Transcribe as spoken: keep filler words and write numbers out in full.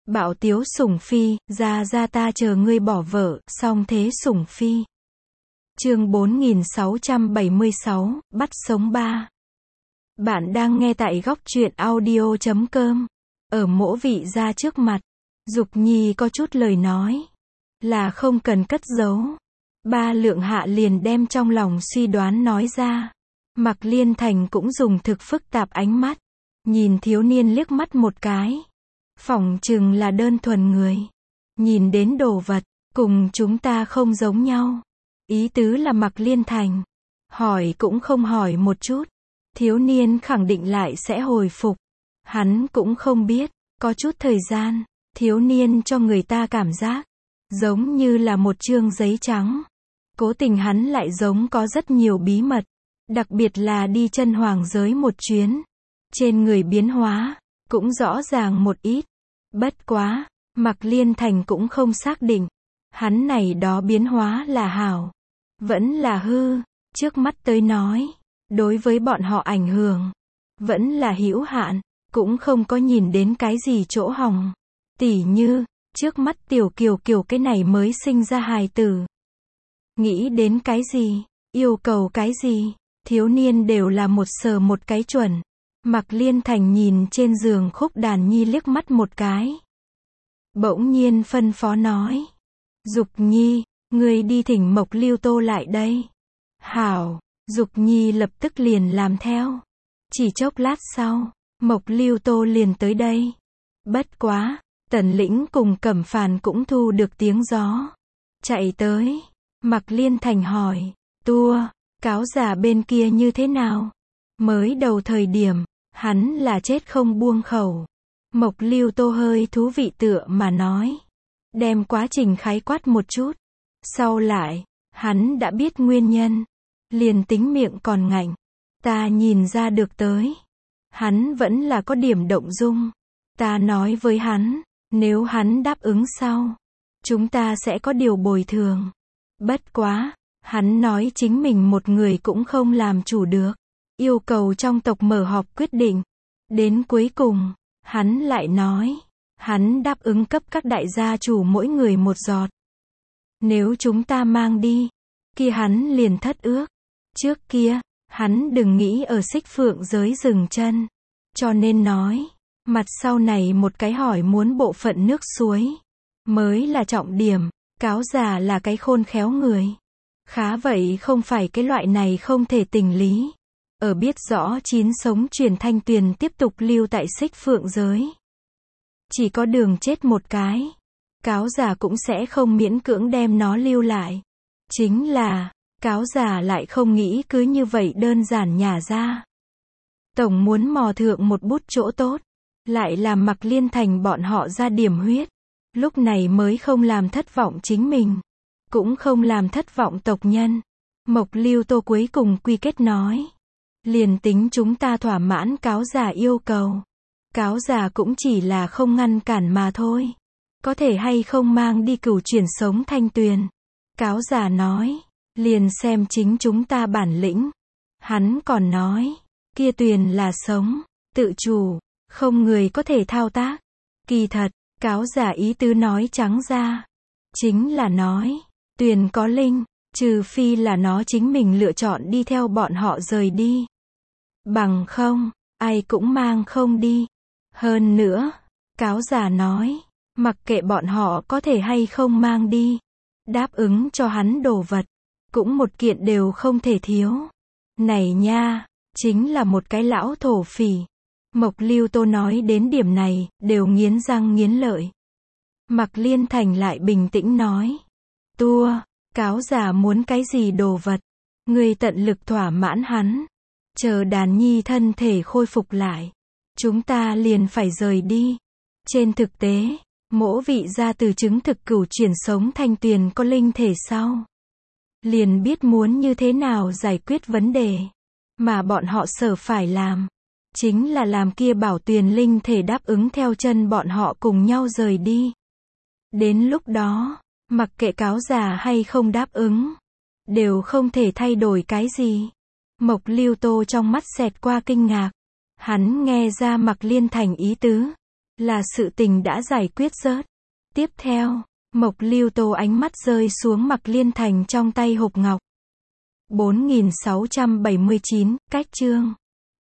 Bạo tiếu sủng phi, ra ra ta chờ ngươi bỏ vợ, song thế sủng phi. Chương bốn nghìn sáu trăm bảy mươi sáu, bắt sống ba. Bạn đang nghe tại góc truyện audio chấm com. Ở mỗ vị gia trước mặt, Dục Nhi có chút lời nói, là không cần cất giấu. Ba Lượng Hạ liền đem trong lòng suy đoán nói ra. Mạc Liên Thành cũng dùng thực phức tạp ánh mắt, nhìn thiếu niên liếc mắt một cái. Phỏng chừng là đơn thuần người, nhìn đến đồ vật, cùng chúng ta không giống nhau. Ý tứ là Mạc Liên Thành, hỏi cũng không hỏi một chút. Thiếu niên khẳng định lại sẽ hồi phục. Hắn cũng không biết, có chút thời gian, thiếu niên cho người ta cảm giác, giống như là một chương giấy trắng. Cố tình hắn lại giống có rất nhiều bí mật, đặc biệt là đi chân hoàng giới một chuyến. Trên người biến hóa, cũng rõ ràng một ít. Bất quá, Mạc Liên Thành cũng không xác định, hắn này đó biến hóa là hảo, vẫn là hư. Trước mắt tới nói, đối với bọn họ ảnh hưởng, vẫn là hữu hạn, cũng không có nhìn đến cái gì chỗ hỏng. Tỉ như, trước mắt tiểu kiều kiều cái này mới sinh ra hài tử. Nghĩ đến cái gì, yêu cầu cái gì, thiếu niên đều là một sờ một cái chuẩn. Mạc Liên Thành nhìn trên giường Khúc Đàn Nhi liếc mắt một cái. Bỗng nhiên phân phó nói. Dục Nhi, ngươi đi thỉnh Mộc Lưu Tô lại đây. Hảo, Dục Nhi lập tức liền làm theo. Chỉ chốc lát sau, Mộc Lưu Tô liền tới đây. Bất quá, Tần Lĩnh cùng Cẩm Phàn cũng thu được tiếng gió. Chạy tới. Mạc Liên Thành hỏi. Tua, cáo giả bên kia như thế nào? Mới đầu thời điểm, hắn là chết không buông khẩu. Mộc Lưu Tô hơi thú vị tựa mà nói. Đem quá trình khái quát một chút. Sau lại, hắn đã biết nguyên nhân. Liền tính miệng còn ngạnh. Ta nhìn ra được tới. Hắn vẫn là có điểm động dung. Ta nói với hắn, nếu hắn đáp ứng sau, chúng ta sẽ có điều bồi thường. Bất quá, hắn nói chính mình một người cũng không làm chủ được. Yêu cầu trong tộc mở họp quyết định. Đến cuối cùng, hắn lại nói, hắn đáp ứng cấp các đại gia chủ mỗi người một giọt. Nếu chúng ta mang đi, kia hắn liền thất ước. Trước kia, hắn đừng nghĩ ở Xích Phượng giới dừng chân. Cho nên nói, mặt sau này một cái hỏi muốn bộ phận nước suối, mới là trọng điểm. Cáo già là cái khôn khéo người. Khá vậy không phải cái loại này không thể tình lý. Ở biết rõ chín sống truyền Thanh Tuyền tiếp tục lưu tại Xích Phượng giới. Chỉ có đường chết một cái. Cáo giả cũng sẽ không miễn cưỡng đem nó lưu lại. Chính là, cáo giả lại không nghĩ cứ như vậy đơn giản nhả ra. Tổng muốn mò thượng một bút chỗ tốt. Lại làm Mạc Liên Thành bọn họ ra điểm huyết. Lúc này mới không làm thất vọng chính mình. Cũng không làm thất vọng tộc nhân. Mộc Lưu Tô cuối cùng quy kết nói. Liền tính chúng ta thỏa mãn cáo giả yêu cầu. Cáo giả cũng chỉ là không ngăn cản mà thôi. Có thể hay không mang đi cửu chuyển sống Thanh Tuyền. Cáo giả nói. Liền xem chính chúng ta bản lĩnh. Hắn còn nói. Kia Tuyền là sống, tự chủ, không người có thể thao tác. Kỳ thật, cáo giả ý tứ nói trắng ra. Chính là nói. Tuyền có linh. Trừ phi là nó chính mình lựa chọn đi theo bọn họ rời đi. Bằng không, ai cũng mang không đi. Hơn nữa, cáo giả nói, mặc kệ bọn họ có thể hay không mang đi, đáp ứng cho hắn đồ vật, cũng một kiện đều không thể thiếu. Này nha, chính là một cái lão thổ phỉ. Mộc Lưu Tô nói đến điểm này, đều nghiến răng nghiến lợi. Mạc Liên Thành lại bình tĩnh nói. Tua, cáo giả muốn cái gì đồ vật, người tận lực thỏa mãn hắn. Chờ Đàn Nhi thân thể khôi phục lại, chúng ta liền phải rời đi. Trên thực tế, mỗ vị gia từ chứng thực cửu chuyển sống Thanh Tuyền có linh thể sau, liền biết muốn như thế nào giải quyết vấn đề. Mà bọn họ sở phải làm, chính là làm kia Bảo Tuyền linh thể đáp ứng theo chân bọn họ cùng nhau rời đi. Đến lúc đó, mặc kệ cáo giả hay không đáp ứng, đều không thể thay đổi cái gì. Mộc Lưu Tô trong mắt xẹt qua kinh ngạc. Hắn nghe ra Mạc Liên Thành ý tứ, là sự tình đã giải quyết rớt. Tiếp theo, Mộc Lưu Tô ánh mắt rơi xuống Mạc Liên Thành trong tay hộp ngọc. bốn nghìn sáu trăm bảy mươi chín, cách chương.